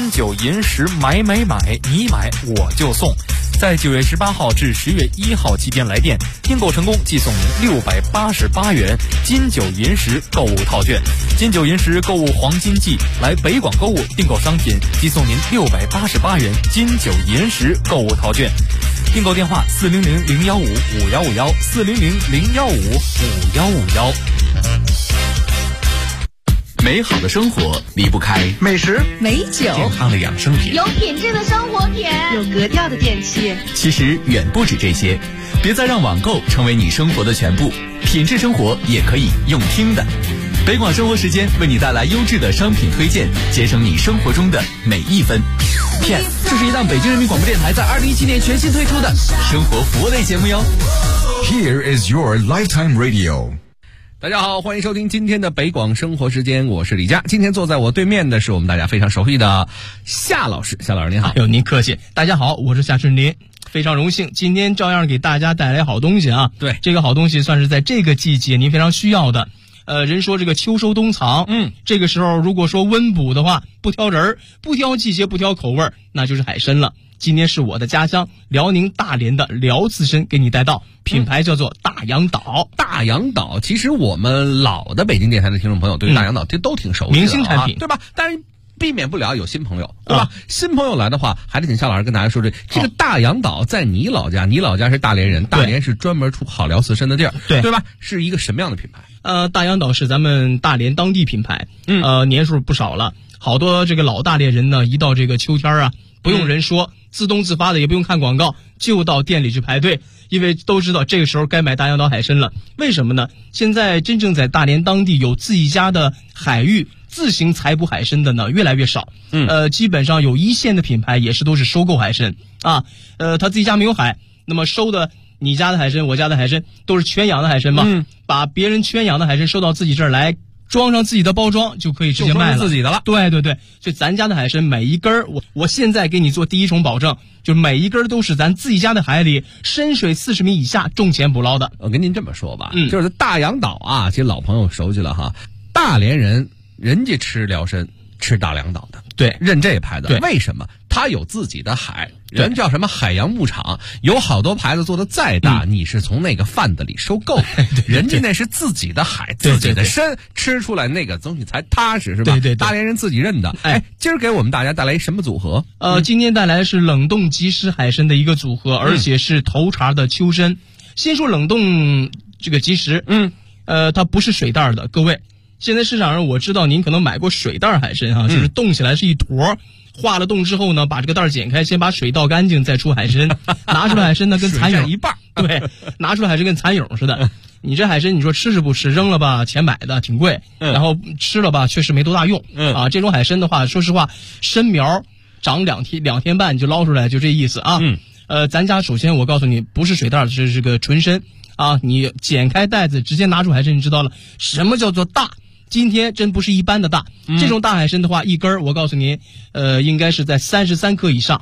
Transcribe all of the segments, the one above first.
金九银十买，你买我就送。在9月18号至10月1号期间来电，订购成功即送您688元金九银十购物套券。金九银十购物黄金季，来北广购物订购商品即送您688元金九银十购物套券。订购电话400-015-5151，400-015-5151。 美好的生活离不开美食、 美酒、 健康的养生品， 有品质的生活品， 有格调的电器。 其实远不止这些，别再让网购成为你生活的全部，品质生活也可以用听的。北广生活时间为你带来优质的商品推荐，节省你生活中的每一分。片，这是一档北京人民广播电台在2017年全新推出的生活服务类节目哟。 Here is your lifetime radio。 大家好，欢迎收听今天的北广生活时间，我是李佳。今天坐在我对面的是我们大家非常熟悉的夏老师。夏老师您好。 您客气。大家好，我是夏春林，非常荣幸今天照样给大家带来好东西啊。 对， 这个好东西算是在这个季节您非常需要的。人说这个秋收冬藏，这个时候如果说温补的话，不挑人，不挑季节，不挑口味，那就是海参了。今天是我的家乡辽宁大连的辽刺参给你带到，品牌叫做大洋岛。 大洋岛，其实我们老的北京电台的听众朋友对大洋岛这都挺熟悉的， 明星产品， 对吧？但是避免不了有新朋友，对吧？新朋友来的话，还得请夏老师跟大家说这个大洋岛在你老家，你老家是大连人，大连是专门出好辽刺参的地儿，对吧？是一个什么样的品牌？ 大洋岛是咱们大连当地品牌，年数不少了，好多这个老大连人呢，一到这个秋天啊，不用人说，自动自发的，也不用看广告，就到店里去排队，因为都知道这个时候该买大洋岛海参了。为什么呢？现在真正在大连当地有自己家的海域自行采捕海参的呢，越来越少。基本上有一线的品牌也是都是收购海参啊。他自己家没有海，那么收的你家的海参，我家的海参都是圈养的海参嘛，把别人圈养的海参收到自己这儿来，装上自己的包装就可以直接卖了， 自己的了。 对，所以咱家的海参每一根儿，我现在给你做第一重保证，就每一根都是咱自己家的海里深水40米以下种潜捕捞的。 我跟您这么说吧，就是大洋岛啊，其实老朋友熟悉了哈，大连人家吃辽参吃大洋岛的， 对， 认这牌子。 对， 为什么？他有自己的海，人叫什么海洋牧场，有好多牌子做的再大，你是从那个贩子里收购，人家那是自己的海，自己的参，吃出来那个东西才踏实，是吧？ 对， 大连人自己认的。今儿给我们大家带来什么组合？ 今天带来是冷冻即食海参的一个组合，而且是头茬的秋参。先说冷冻这个即食，它不是水袋的，各位。现在市场上我知道您可能买过水袋海参哈，就是冻起来是一坨，化了冻之后呢，把这个袋剪开，先把水倒干净，再出海参，拿出来海参呢跟蚕蛹一半， 对，拿出来海参跟蚕蛹似的。你这海参你说吃是不吃？扔了吧，钱买的挺贵，然后吃了吧，确实没多大用。这种海参的话，说实话，参苗长2天半你就捞出来，就这意思啊。咱家首先我告诉你，不是水袋，是个纯参啊。你剪开袋子，直接拿出海参，你知道了什么叫做大。今天真不是一般的大，这种大海参的话，一根我告诉您，应该是在33克以上。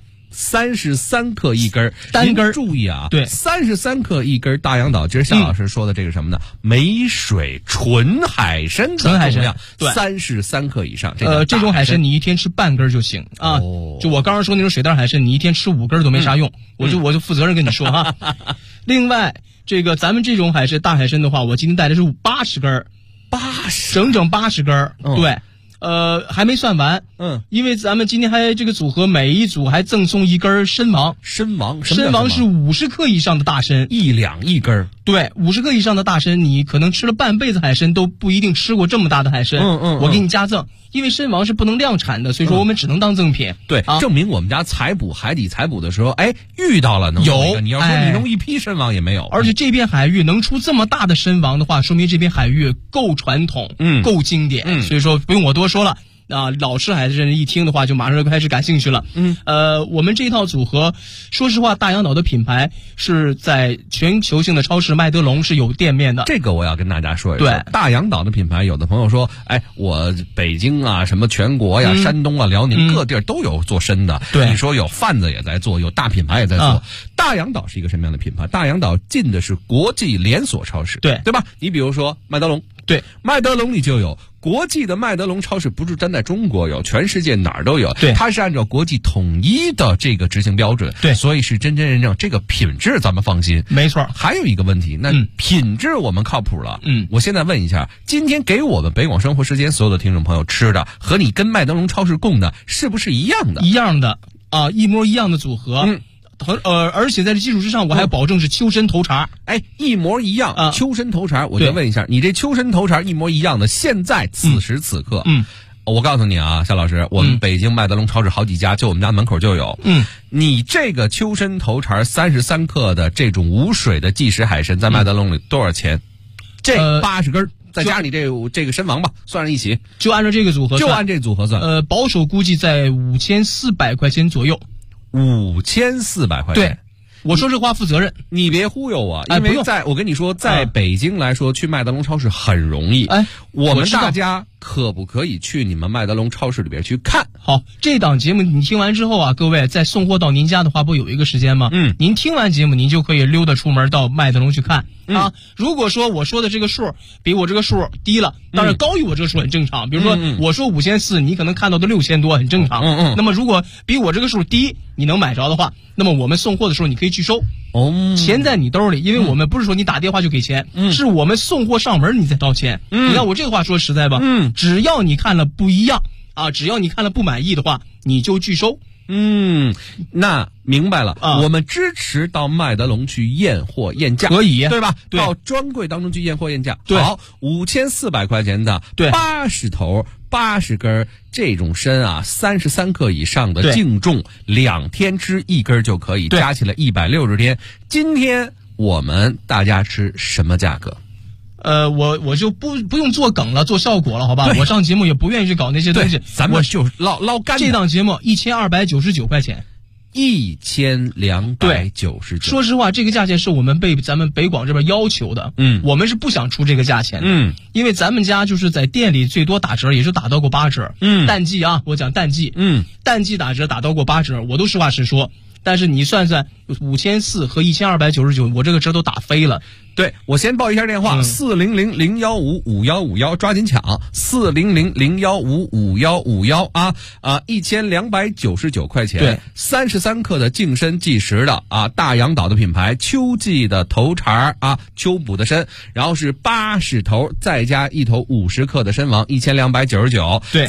33克一根， 单根。 注意啊， 对 ，33克一根大洋岛。今儿夏老师说的这个什么呢？没水纯海参的重量， 对 ，33克以上。 这种海参你一天吃半根就行啊。就我刚刚说那种水袋海参，你一天吃5根都没啥用。我就负责任跟你说哈。另外，这个咱们这种大海参的话，我今天带的是80根。整整80根，对，还没算完，因为咱们今天还这个组合，每一组还赠送一根参王。参王是50克以上的大参 ，1两一根。 对，50克以上的大参，你可能吃了半辈子海参都不一定吃过这么大的海参。我给你加赠，因为参王是不能量产的，所以说我们只能当赠品。 对，证明我们家海底采捕的时候，遇到了能有。 你要说你弄一批参王也没有。 而且这片海域能出这么大的参王的话，说明这片海域够传统，够经典。所以说不用我多说了。老吃海参人一听的话，就马上就开始感兴趣了。我们这套组合，说实话，大洋岛的品牌是在全球性的超市麦德龙是有店面的。 这个我要跟大家说一说。对，大洋岛的品牌，有的朋友说，我北京啊，什么全国呀、山东啊、辽宁各地儿都有做参的。对，你说有贩子也在做，有大品牌也在做。大洋岛是一个什么样的品牌？大洋岛进的是国际连锁超市，对吧？你比如说麦德龙， 对， 麦德龙里就有。国际的麦德龙超市不是单在中国有，全世界哪儿都有。 对， 它是按照国际统一的这个执行标准。 对， 所以是真真正正这个品质咱们放心。 没错。 还有一个问题，那品质我们靠谱了。我现在问一下，今天给我们北广生活时间所有的听众朋友吃的，和你跟麦德龙超市供的是不是一样的？ 一样的啊，一模一样的组合。而且在这基础之上，我还保证是秋参头茬。 一模一样啊！秋参头茬，我就问一下，你这秋参头茬一模一样的，现在此时此刻，我告诉你啊，夏老师，我们北京麦德龙超市好几家，就我们家门口就有。你这个秋参头茬33克的这种无水的即食海参，在麦德龙里多少钱？这80根。再加上你这个参王吧，算上一起， 就按照这个组合算， 就按这组合算。 保守估计在5400块钱左右。 5400块钱。 对，我说这话负责任， 你别忽悠我，因为我跟你说，在北京来说，去麦德龙超市很容易。我们大家可不可以去你们麦德龙超市里边去看？ 好，这档节目你听完之后啊，各位在送货到您家的话，不有一个时间吗？您听完节目，您就可以溜达出门到麦德龙去看。如果说我说的这个数比我这个数低了，当然高于我这个数很正常。比如说我说5400，你可能看到的6000多，很正常。那么如果比我这个数低，你能买着的话，那么我们送货的时候你可以拒收。钱在你兜里，因为我们不是说你打电话就给钱，是我们送货上门你再掏钱。你看我这个话说实在吧，只要你看了不一样啊，只要你看了不满意的话，你就拒收。 那明白了。我们支持到麦德龙去验货验价， 可以， 对吧？ 对， 到专柜当中去验货验价。 对， 好，5400块钱的，对，80头80根这种参啊，33克以上的净重，2天吃1根就可以，加起来160天。今天我们大家吃什么价格？ 我就不用做梗了，做效果了，好吧？我上节目也不愿意去搞那些东西， 咱们就捞干。 这档节目1299块钱 ，1299。 说实话，这个价钱是我们被咱们北广这边要求的。我们是不想出这个价钱的。因为咱们家就是在店里最多打折，也就打到过8折。淡季啊，我讲淡季。淡季打折打到过8折，我都实话实说。但是你算算5400和1299，我这个折都打飞了。 对，我先报一下电话，400-015-5151，抓紧抢，400-015-5151啊，1299块钱。 对 ，33克的净参即食的啊，大洋岛的品牌秋季的头茬啊，秋捕的参，然后是80头，再加1头50克的参王，1299。 对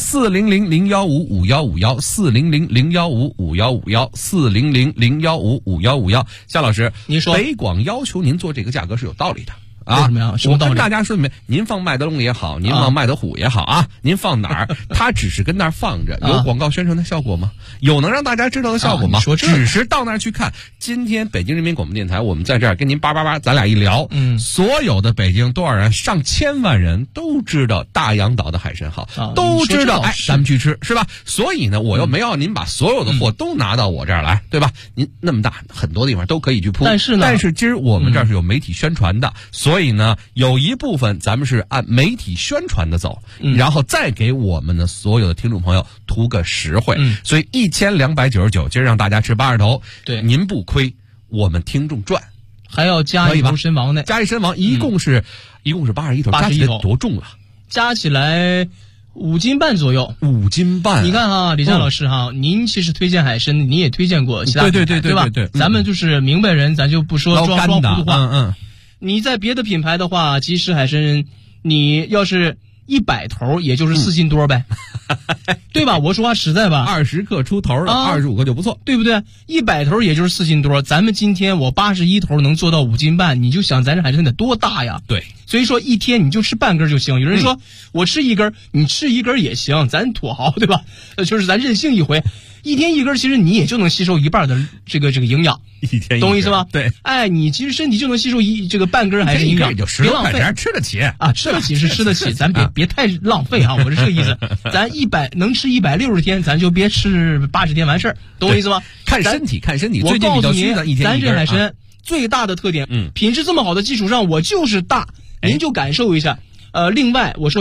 ，400-015-5151，400-015-5151，400-015-5151。夏老师， 您说北广要求您做这个价格是有道理的。 为什么呀？什么道理？ 我跟大家说明，您放麦德龙也好，您放麦德虎也好啊，您放哪儿，它只是跟那儿放着，有广告宣传的效果吗？有能让大家知道的效果吗？ 说只是到那儿去看。今天北京人民广播电台，我们在这儿跟您叭，咱俩一聊，所有的北京多少人，上千万人都知道大洋岛的海参好，都知道，咱们去吃是吧？所以呢，我又没要您把所有的货都拿到我这儿来，对吧？您那么大，很多地方都可以去铺，但是今儿我们这儿是有媒体宣传的，所以呢，有一部分咱们是按媒体宣传的走，然后再给我们的所有的听众朋友图个实惠。所以1299，今儿让大家吃80头， 对， 您不亏，我们听众赚， 还要加一头参王呢， 加一参王，一共是81头，加起来多重了？ 加起来5斤半左右 ，5斤半。 你看哈，李佳老师哈，您其实推荐海参，你也推荐过其他品牌，对吧？咱们就是明白人，咱就不说装糊涂话。你在别的品牌的话，即食海参，你要是100头，也就是4斤多呗，对吧？我说话实在吧 ，20克出头的，25克就不错， 对不对？100头也就是4斤多，咱们今天我81头能做到5斤半，你就想咱这海参得多大呀？ 对， 所以说一天你就吃半根就行。有人说我吃1根，你吃1根也行，咱土豪对吧？就是咱任性一回。一天1根，其实你也就能吸收1半的这个营养，懂我意思吗？ 对， 你其实身体就能吸收这个半根还是营养， 别浪费，吃得起啊， 吃得起是吃得起，咱别太浪费啊，我是这个意思。咱能吃160天，咱就别吃80天完事儿，懂我意思吗？ 看身体， 我告诉您，咱这海参最大的特点， 品质这么好的基础上，我就是大，您就感受一下。另外我说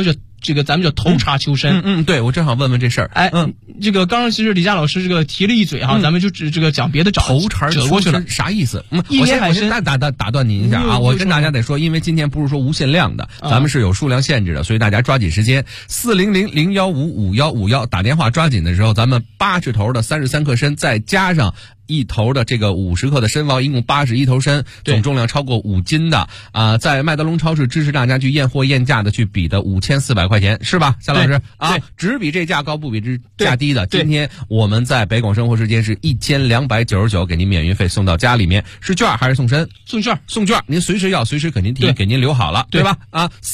这个咱们叫头茬秋参。 对，我正好问问这事儿。 这个刚刚其实李佳老师这个提了一嘴哈，咱们就这个讲别的头茬折过去了， 啥意思？ 一年海参打断您一下啊，我跟大家得说，因为今天不是说无限量的，咱们是有数量限制的，所以大家抓紧时间，400-015-5151打电话抓紧的时候，咱们80头的33克参，再加上1头的这个50克的参王，一共81头参，总重量超过5斤的在麦德龙超市支持大家去验货验价的去比的5400块钱，是吧，夏老师啊？只比这价高不比这价低的。今天我们在北广生活时间是1299，给您免运费送到家里面，是券还是送参？送券，您随时要随时给您提，给您留好了，对吧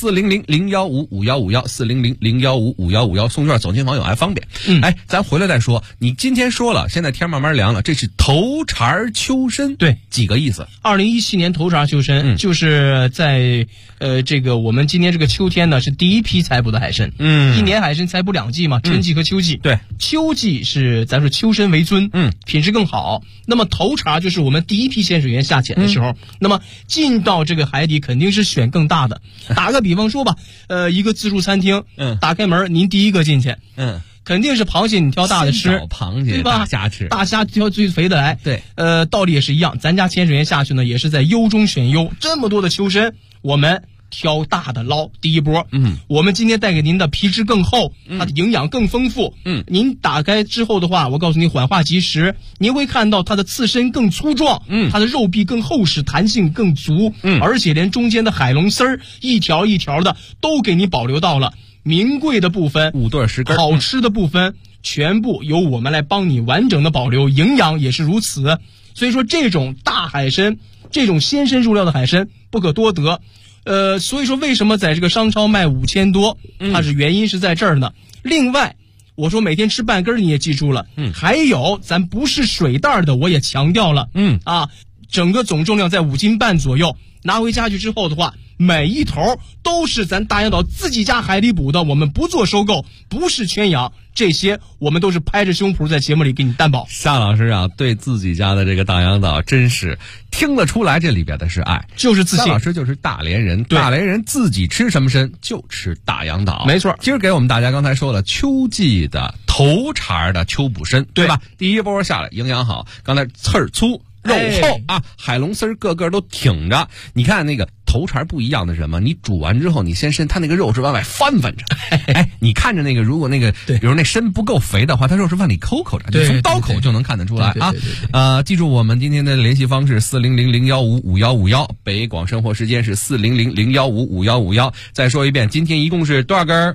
？400-015-5151，400-015-5151，送券走亲访友还方便。咱回来再说。你今天说了，现在天慢慢凉了，这是头茬秋参， 对， 几个意思 ？2017年头茬秋参，就是在这个我们今年这个秋天呢，是第一批采捕的海参。一年海参采捕2季嘛，春季和秋季。对，秋季是咱说秋参为尊，品质更好。那么头茬就是我们第一批潜水员下潜的时候，那么进到这个海底肯定是选更大的。打个比方说吧，一个自助餐厅，打开门，您第一个进去，肯定是螃蟹你挑大的吃， 螃蟹对吧？ 大虾吃， 大虾挑最肥的来。 对， 道理也是一样。咱家潜水员下去呢，也是在优中选优，这么多的秋参，我们挑大的捞。第一波，我们今天带给您的皮质更厚，它的营养更丰富。您打开之后的话，我告诉你缓化即食，您会看到它的刺身更粗壮，它的肉壁更厚实，弹性更足，而且连中间的海龙丝儿一条一条的都给你保留到了。名贵的部分 5对10根， 好吃的部分全部由我们来帮你完整的保留，营养也是如此。所以说这种大海参，这种鲜参入料的海参不可多得。所以说为什么在这个商超卖5000多，它是原因是在这儿呢。另外我说每天吃半根你也记住了，还有咱不是水袋的我也强调了，整个总重量在5斤半左右，拿回家去之后的话，每一头都是咱大洋岛自己家海里捕的，我们不做收购，不是圈养，这些我们都是拍着胸脯在节目里给你担保。 夏老师啊，对自己家的这个大洋岛真是听得出来，这里边的是爱， 就是自信。 夏老师就是大连人，大连人自己吃什么参就吃大洋岛， 没错。 今儿给我们大家刚才说了秋季的头茬的秋捕参，对吧？第一波下来营养好，刚才刺儿粗。肉厚海龙丝儿个个都挺着。你看那个头茬不一样的是什么？你煮完之后，你先它那个肉是往外翻着。你看着那个，如果那个比如那参不够肥的话，它肉是往里抠着，你从刀口就能看得出来啊。记住我们今天的联系方式400-015-5151，北广生活时间是400-015-5151。再说一遍，今天一共是多少根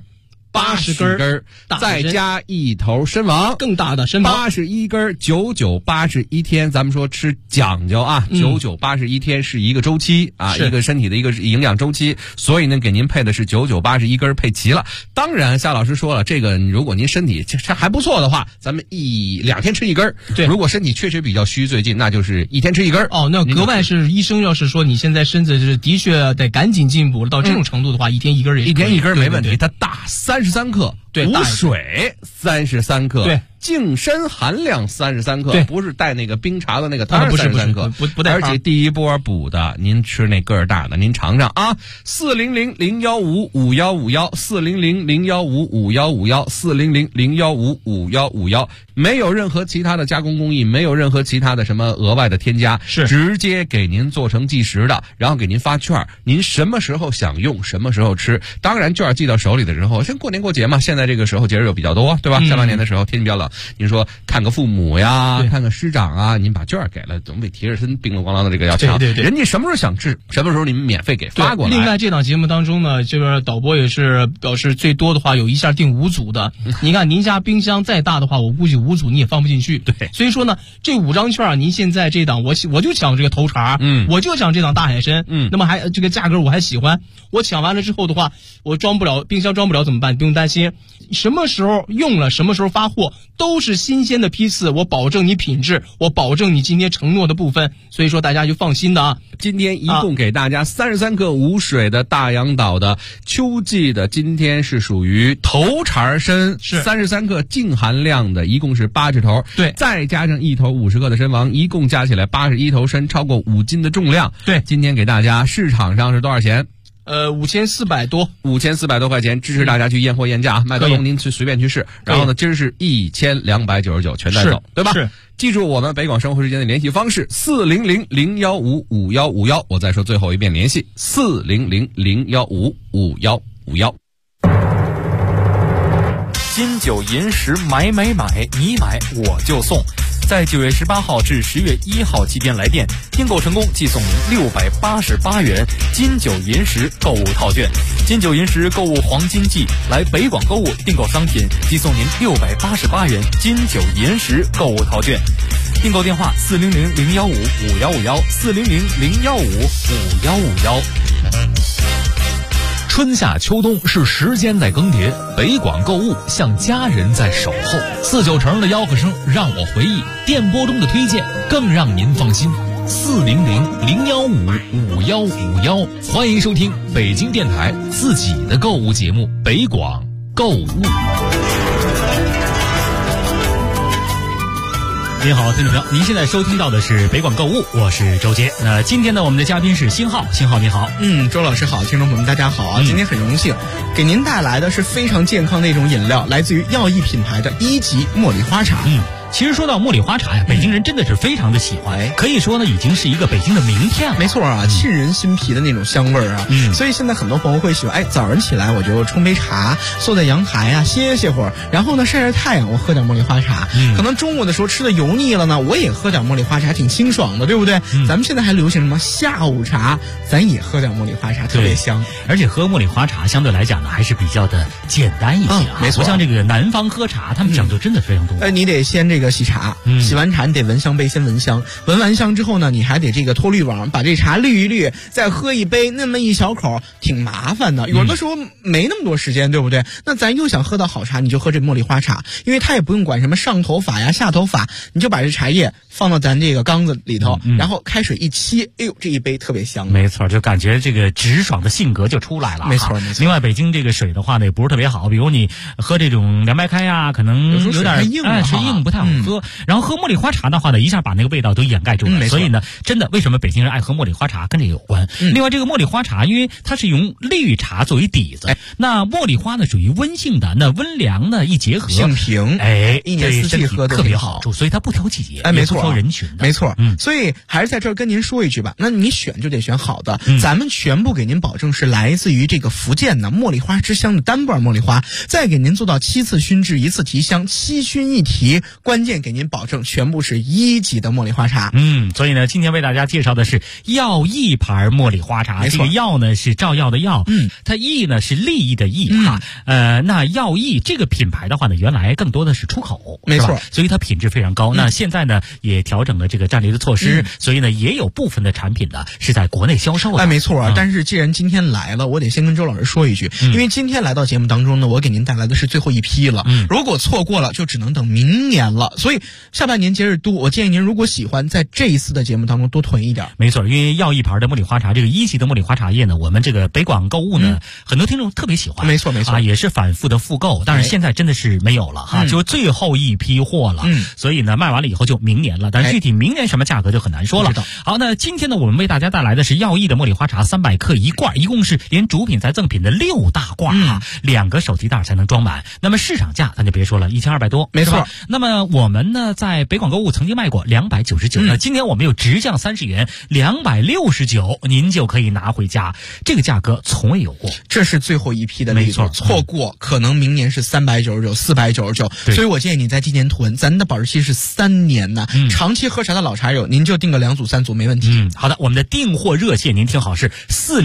？80根，再加1头参王， 更大的参王 ，81根，9981天。咱们说吃讲究啊，9981天是一个周期啊，一个身体的一个营养周期。所以呢，给您配的是9981根配齐了。当然，夏老师说了，这个如果您身体这还不错的话，咱们2天吃1根。对，如果身体确实比较虚，最近那就是1天吃1根。 那格外是医生要是说你现在身子是的确得赶紧进步到这种程度的话，1天1根也 1天1根没问题。它大33克。 对， 无水33克， 对， 净参含量33克， 对， 不是带那个冰茶的那个汤33克， 不带。 而且第一波补的，您吃那个儿大的，您尝尝啊！400-015-5151，400-015-5151，400-015-5151，没有任何其他的加工工艺，没有任何其他的什么额外的添加， 是直接给您做成即食的，然后给您发券，您什么时候想用什么时候吃。当然券寄到手里的时候，像过年过节嘛，现在这个时候节日又比较多，对吧？下半年的时候天气比较冷，您说看个父母呀，看个师长啊，您把券给了，总比提着身冰冷咣啷的这个要强。 对， 人家什么时候想吃，什么时候你们免费给发过来。 另外这档节目当中呢，这个导播也是表示最多的话有一下订5组的。你看您家冰箱再大的话，我估计5组你也放不进去。 对， 所以说呢，这5张券您现在这档我就抢这个头茬，我就抢这档大海参，那么还这个价格我还喜欢。我抢完了之后的话，我冰箱装不了怎么办？不用担心，什么时候用了什么时候发货，都是新鲜的批次，我保证你品质，我保证你今天承诺的部分，所以说大家就放心的啊。 今天一共给大家33克无水的大洋岛的秋季的，今天是属于头茬参，是33克净含量的，一共是80头， 对， 再加上1头50克的参王，一共加起来81头参，超过5斤的重量。 对， 今天给大家市场上是多少钱 5400多 ，5400多块钱，支持大家去验货验价，麦德龙您去随便去试。然后呢，今儿是1299全带走，对吧？ 是。 记住我们北广生活时间的联系方式：400-015-5151。我再说最后一遍联系：400-015-5151。 金九银十买，你买我就送。在9月18号至10月1号期间来电，订购成功即送您688元金九银十购物套券。金九银十购物黄金季，来北广购物订购商品即送您688元金九银十购物套券。订购电话400-015-5151，400-015-5151。 春夏秋冬是时间在更迭，北广购物像家人在守候。49成的吆喝声让我回忆，电波中的推荐更让您放心。400-015-5151，欢迎收听北京电台自己的购物节目《北广购物》。 您好，听众朋友，您现在收听到的是北广购物，我是周杰。那今天呢，我们的嘉宾是星浩，星浩你好。 周老师好，听众朋友们大家好啊！今天很荣幸给您带来的是非常健康的一种饮料，来自于药益品牌的1级茉莉花茶。 其实说到茉莉花茶呀，北京人真的是非常的喜欢，可以说呢，已经是一个北京的名片了。 没错啊，沁人心脾的那种香味儿啊。所以现在很多朋友会喜欢，早上起来我就冲杯茶，坐在阳台啊歇歇会儿，然后呢晒晒太阳，我喝点茉莉花茶。可能中午的时候吃的油腻了呢，我也喝点茉莉花茶，挺清爽的，对不对？咱们现在还流行什么下午茶，咱也喝点茉莉花茶，特别香。 而且喝茉莉花茶相对来讲呢，还是比较的简单一些啊。 没错， 不像这个南方喝茶，他们讲究真的非常多。 你得先这个洗茶。洗完茶你得闻香杯，先闻香，闻完香之后呢，你还得这个脱滤网，把这茶滤一滤，再喝一杯，那么一小口，挺麻烦的。有的时候没那么多时间，对不对？那咱又想喝到好茶，你就喝这茉莉花茶，因为它也不用管什么上头法呀、下头法，你就把这茶叶放到咱这个缸子里头，然后开水一沏，哎呦，这一杯特别香。 没错，就感觉这个直爽的性格就出来了。 没错。 另外，北京这个水的话呢，也不是特别好，比如你喝这种凉白开呀，可能有点硬， 水硬不太好喝。然后喝茉莉花茶的话呢，一下把那个味道都掩盖住了。所以呢，真的为什么北京人爱喝茉莉花茶，跟这个有关。另外，这个茉莉花茶，因为它是用绿茶作为底子，那茉莉花呢属于温性的，那温凉呢一结合， 性平，一年四季喝都特别好，所以它不挑季节， 没错， 不挑人群的， 没错。所以还是在这儿跟您说一句吧，那你选就得选好的，咱们全部给您保证是来自于这个福建的茉莉花之乡的单瓣茉莉花，再给您做到7次熏制，1次提香，7熏1提，关键给您保证全部是1级的茉莉花茶。 所以呢，今天为大家介绍的是药益牌茉莉花茶。这个药呢是照药的药，它益呢是利益的益哈。那药益这个品牌的话呢，原来更多的是出口， 没错， 所以它品质非常高。那现在呢也调整了这个战略的措施，所以呢也有部分的产品呢是在国内销售的。 没错。但是既然今天来了，我得先跟周老师说一句，因为今天来到节目当中呢，我给您带来的是最后一批了，如果错过了就只能等明年了。所以下半年节日多，我建议您如果喜欢，在这一次的节目当中多囤一点。 没错，因为药益牌的茉莉花茶，这个1级的茉莉花茶叶呢，我们这个北广购物呢，很多听众特别喜欢。 没错也是反复的复购，但是现在真的是没有了哈，就最后一批货了。所以呢，卖完了以后就明年了，但是具体明年什么价格就很难说了。好，那今天呢，我们为大家带来的是药益的茉莉花茶300克1罐，一共是连主品再赠品的6大罐啊，2个手提袋才能装满。那么市场价咱就别说了，1200多， 没错。 那么我们呢，在北广购物曾经卖过299，那今天我们又直降30元，269，您就可以拿回家，这个价格从未有过。 这是最后一批的力度，错过可能明年是399、499，所以我建议你在今年囤，咱的保质期是3年呢。长期喝茶的老茶友，您就订个2组3组没问题。 好的，我们的订货热线您听好，是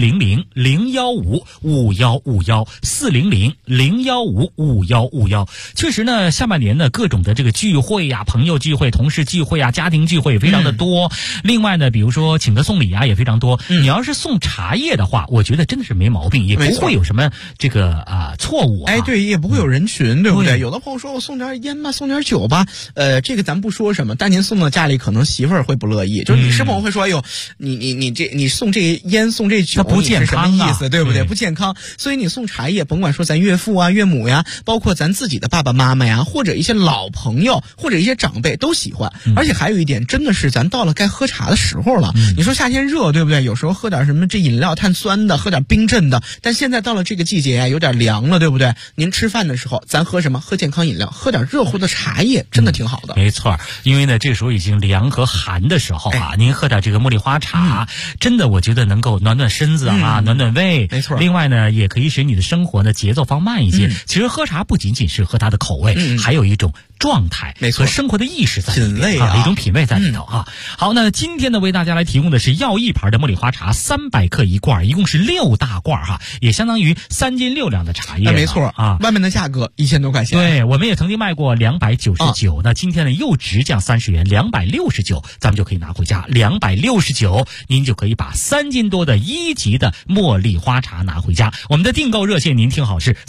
400-015-5151，400-015-5151。确实呢，下半年呢，各种的这个聚会呀、朋友聚会、同事聚会啊、家庭聚会也非常的多。另外呢，比如说请客送礼啊也非常多。你要是送茶叶的话，我觉得真的是没毛病，也不会有什么这个错误。 对，也不会有人群，对不对？有的朋友说我送点烟吧，送点酒吧，这个咱不说什么，但您送到家里，可能媳妇儿会不乐意。就是你是朋友会说，哎呦，你送这烟送这酒， 不健康是什么意思？对不对？不健康。所以你送茶叶，甭管说咱岳父啊、岳母呀，包括咱自己的爸爸妈妈呀，或者一些老朋友， 或者一些长辈都喜欢。而且还有一点，真的是咱到了该喝茶的时候了。你说夏天热，对不对？有时候喝点什么这饮料碳酸的，喝点冰镇的。但现在到了这个季节啊，有点凉了，对不对？您吃饭的时候，咱喝什么？喝健康饮料，喝点热乎的茶叶，真的挺好的。 没错，因为呢，这个时候已经凉和寒的时候啊，您喝点这个茉莉花茶，真的我觉得能够暖暖身子啊，暖暖胃。 没错。 另外呢，也可以使你的生活呢节奏放慢一些。其实喝茶不仅仅是喝它的口味，还有一种状态和生活的意识在里面， 品味啊， 一种品味在里头啊。好，那今天呢，为大家来提供的是耀益牌的茉莉花茶，300克一罐，一共是6大罐哈，也相当于3斤6两的茶叶。 没错啊，外面的价格1000多块钱。 对，我们也曾经卖过299，那今天呢又直降30元，269，咱们就可以拿回家。269，您就可以把3斤多的1级的茉莉花茶拿回家。我们的订购热线您听好是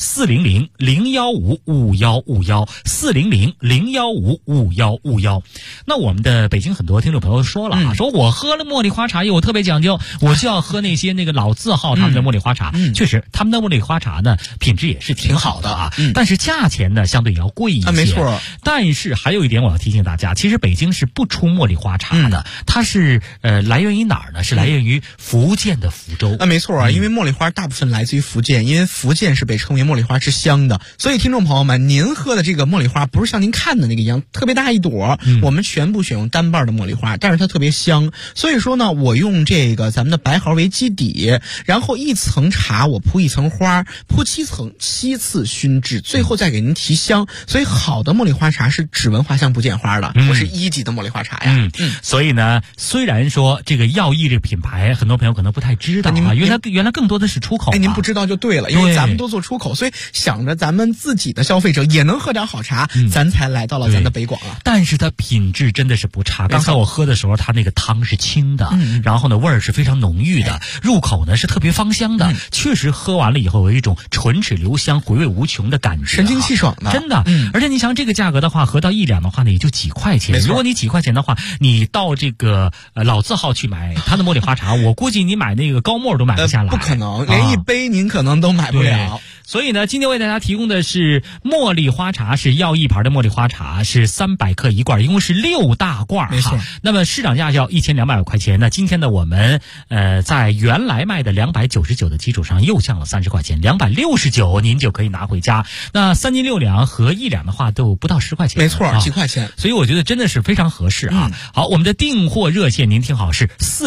400-015-5151，400-015-5151。那我们的北京很多听众朋友说了啊，说我喝了茉莉花茶叶，我特别讲究，我就要喝那些那个老字号他们的茉莉花茶。确实，他们的茉莉花茶呢品质也是挺好的啊，但是价钱呢相对也要贵一些。 没错。 但是还有一点我要提醒大家，其实北京是不出茉莉花茶的，它是来源于哪儿呢？是来源于福建的福州。 没错啊，因为茉莉花大部分来自于福建，因为福建是被称为茉莉花之乡的，所以听众朋友们，您喝的这个茉莉花不是像您看的那个一样特别大一朵，我们全部选用单瓣的茉莉花，但是它特别香。所以说呢，我用这个咱们的白毫为基底，然后一层茶我铺一层花，铺7层，7次熏制，最后再给您提香。所以好的茉莉花茶是只闻花香不见花的，我是1级的茉莉花茶呀。 所以呢，虽然说这个耀益这个品牌很多朋友可能不太知道啊，原来更多的是出口。 您不知道就对了，因为咱们都做出口，所以想着咱们自己的消费者也能喝点好茶，咱才来到了咱的北广啊。 但是它品质真的是不差，刚才我喝的时候，它那个汤是清的，然后呢味儿是非常浓郁的，入口呢是特别芳香的，确实喝完了以后有一种唇齿留香、回味无穷的感觉， 神清气爽的， 真的。而且你想这个价格的话，合到1两的话呢，也就几块钱。如果你几块钱的话，你到这个老字号去买它的茉莉花茶，我估计你买那个高沫都买不下来， 不可能，连一杯您可能都买不了。 所以呢，今天为大家提供的是茉莉花茶，是耀益牌的茉莉花茶，是300克一罐，一共是6大罐， 没错。 那么市场价要1200块钱。那今天呢，我们在原来卖的299的基础上又降了30块钱，269您就可以拿回家。那3斤6两和1两的话都不到10块钱， 没错，几块钱。 所以我觉得真的是非常合适啊。好，我们的订货热线您听好是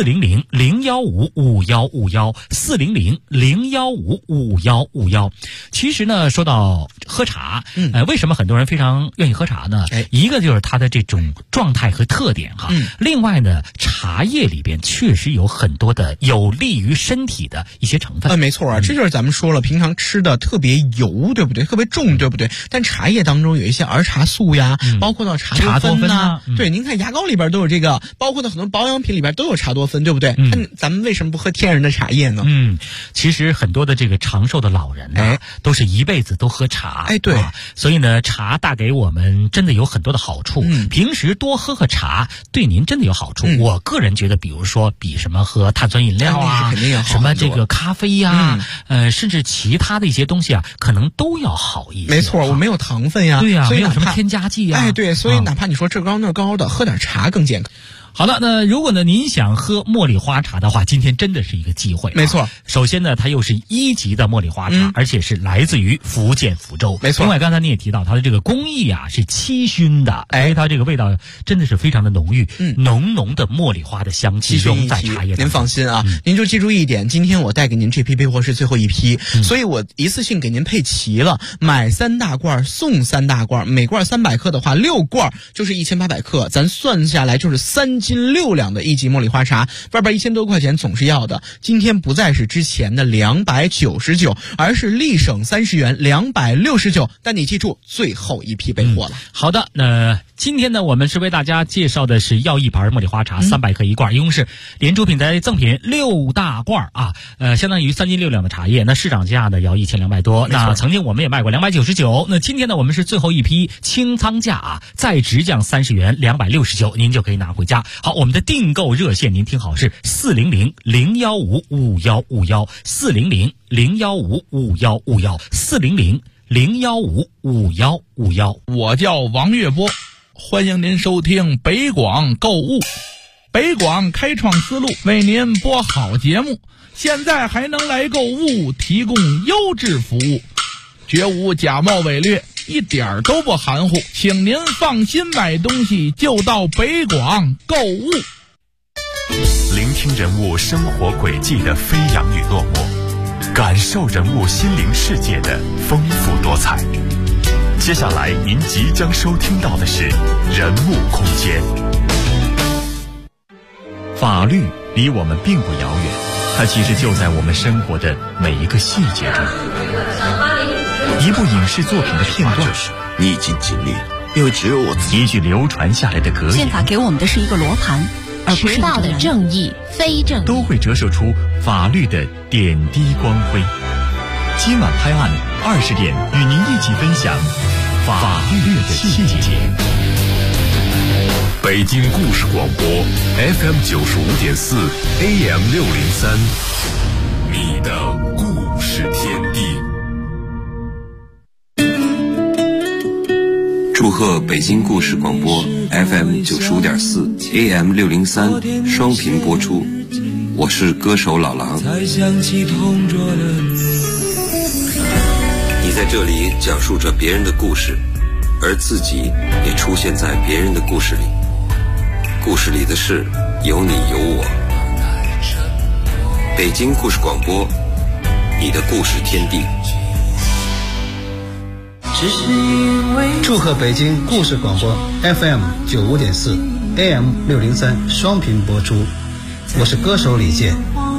400-015-5151，400-015-5151。其实呢，说到喝茶，为什么很多人非常愿意喝茶呢？一个就是它的这种状态和特点哈，另外呢，茶叶里边确实有很多的有利于身体的一些成分。 没错啊，这就是咱们说了，平常吃的特别油，对不对？特别重，对不对？但茶叶当中有一些儿茶素呀，包括到茶多酚呐，对，您看牙膏里边都有这个，包括到很多保养品里边都有茶多酚，对不对？那咱们为什么不喝天然的茶叶呢？ 其实很多的这个长寿的老人呢，都是一辈子都喝茶。 对， 所以呢，茶带给我们真的有很多的好处。平时多喝茶，对您真的有好处。我个人觉得，比如说比什么喝碳酸饮料啊，什么这个咖啡呀，甚至其他的一些东西啊，可能都要好一些。 没错，我没有糖分呀， 对呀， 所以没有什么添加剂呀。 对，所以哪怕你说这高那高的，喝点茶更健康。 好的，那如果呢您想喝茉莉花茶的话，今天真的是一个机会。 没错， 首先呢，它又是1级的茉莉花茶，而且是来自于福建福州。 没错。 另外，刚才你也提到它的这个工艺啊是7熏的，所以它这个味道真的是非常的浓郁，浓浓的茉莉花的香气融在茶叶。 您放心啊，您就记住一点，今天我带给您这批备货是最后一批，所以我一次性给您配齐了，买3大罐送3大罐，每罐300克的话，6罐就是1800克，咱算下来就是3斤6两的1级茉莉花茶，外边1000多块钱总是要的。今天不再是之前的299，而是立省30元269。但你记住，最后一批备货了。 好的，那今天呢，我们是为大家介绍的是耀益牌茉莉花茶300克一罐，一共是连出品的赠品6大罐啊，相当于3斤6两的茶叶。那市场价呢要1200多，那曾经我们也卖过299。那今天呢，我们是最后一批清仓价啊，再直降30元269，您就可以拿回家。好，我们的订购热线您听好是400-015-5151，400-015-5151，400-015-5151。 我叫王月波， 欢迎您收听北广购物。北广开创思路，为您播好节目，现在还能来购物，提供优质服务，绝无假冒伪劣，一点都不含糊，请您放心买东西就到北广购物。 聆听人物生活轨迹的飞扬与落寞，感受人物心灵世界的丰富多彩。接下来您即将收听到的是人物空间。法律离我们并不遥远，它其实就在我们生活的每一个细节中。一部影视作品的片段， 逆境经历，因为只有我自己。 一句流传下来的格言， 宪法给我们的是一个罗盘，而不是道的正义、非正义， 都会折射出法律的点滴光辉。今晚拍案20点，与您一起分享法律的细节。 北京故事广播 FM 95.4 AM 603，你的故事天地。 祝贺北京故事广播 FM 95.4 AM 603双频播出，我是歌手老狼。你在这里讲述着别人的故事，而自己也出现在别人的故事里。故事里的事有你有我。北京故事广播，你的故事天地。 祝贺北京故事广播 FM 95.4 AM 603双频播出，我是歌手李健。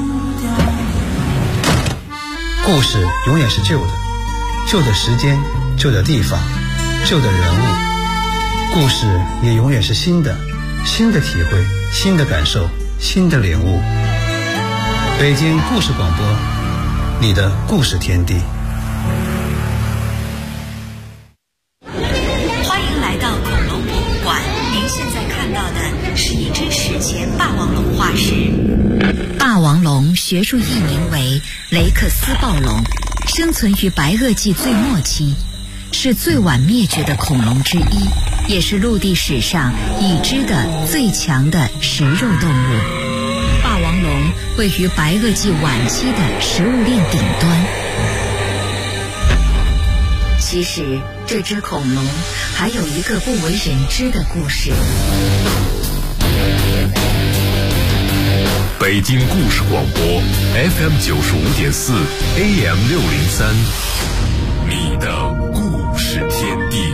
故事永远是旧的，旧的时间，旧的地方，旧的人物。故事也永远是新的，新的体会，新的感受，新的领悟。北京故事广播，你的故事天地。 欢迎来到恐龙博物馆，您现在看到的是一只史前霸王龙化石。 霸王龙学术译名为雷克斯暴龙，生存于白垩纪最末期，是最晚灭绝的恐龙之一，也是陆地史上已知的最强的食肉动物。霸王龙位于白垩纪晚期的食物链顶端。其实这只恐龙还有一个不为人知的故事。 北京故事广播 FM 95.4 AM 603，你的故事天地。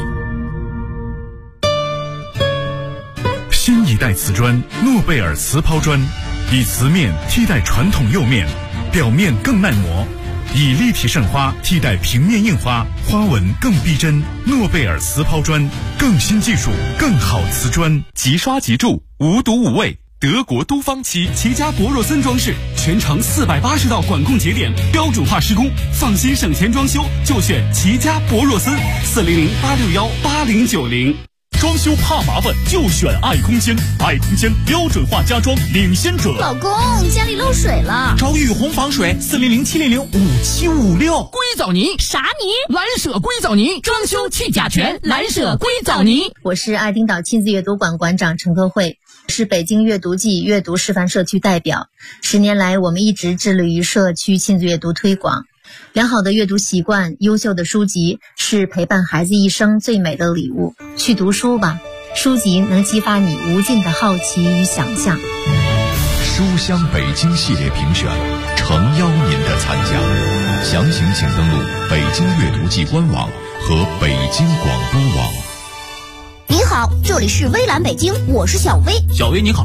新一代瓷砖诺贝尔瓷抛砖，以瓷面替代传统釉面，表面更耐磨，以立体渗花替代平面印花，花纹更逼真。诺贝尔瓷抛砖，更新技术，更好瓷砖，即刷即住，无毒无味。德国都方漆齐家博若森装饰，全程480道管控节点，标准化施工，放心省钱装修就选齐家博若森，400-861-8090。装修怕麻烦就选爱空间，爱空间标准化家装领先者。 老公，家里漏水了， 找雨虹防水，400-700-5756。 硅藻泥啥泥？蓝舍硅藻泥，装修去甲醛，蓝舍硅藻泥。 我是爱丁岛亲子阅读馆馆长陈科慧，是北京阅读季阅读示范社区代表。10年来，我们一直致力于社区亲子阅读推广。良好的阅读习惯，优秀的书籍是陪伴孩子一生最美的礼物。去读书吧，书籍能激发你无尽的好奇与想象。 书香北京系列评选，诚邀您的参加。详情请登录北京阅读季官网和北京广播网。 您好，这里是微蓝北京，我是小薇。 小薇你好。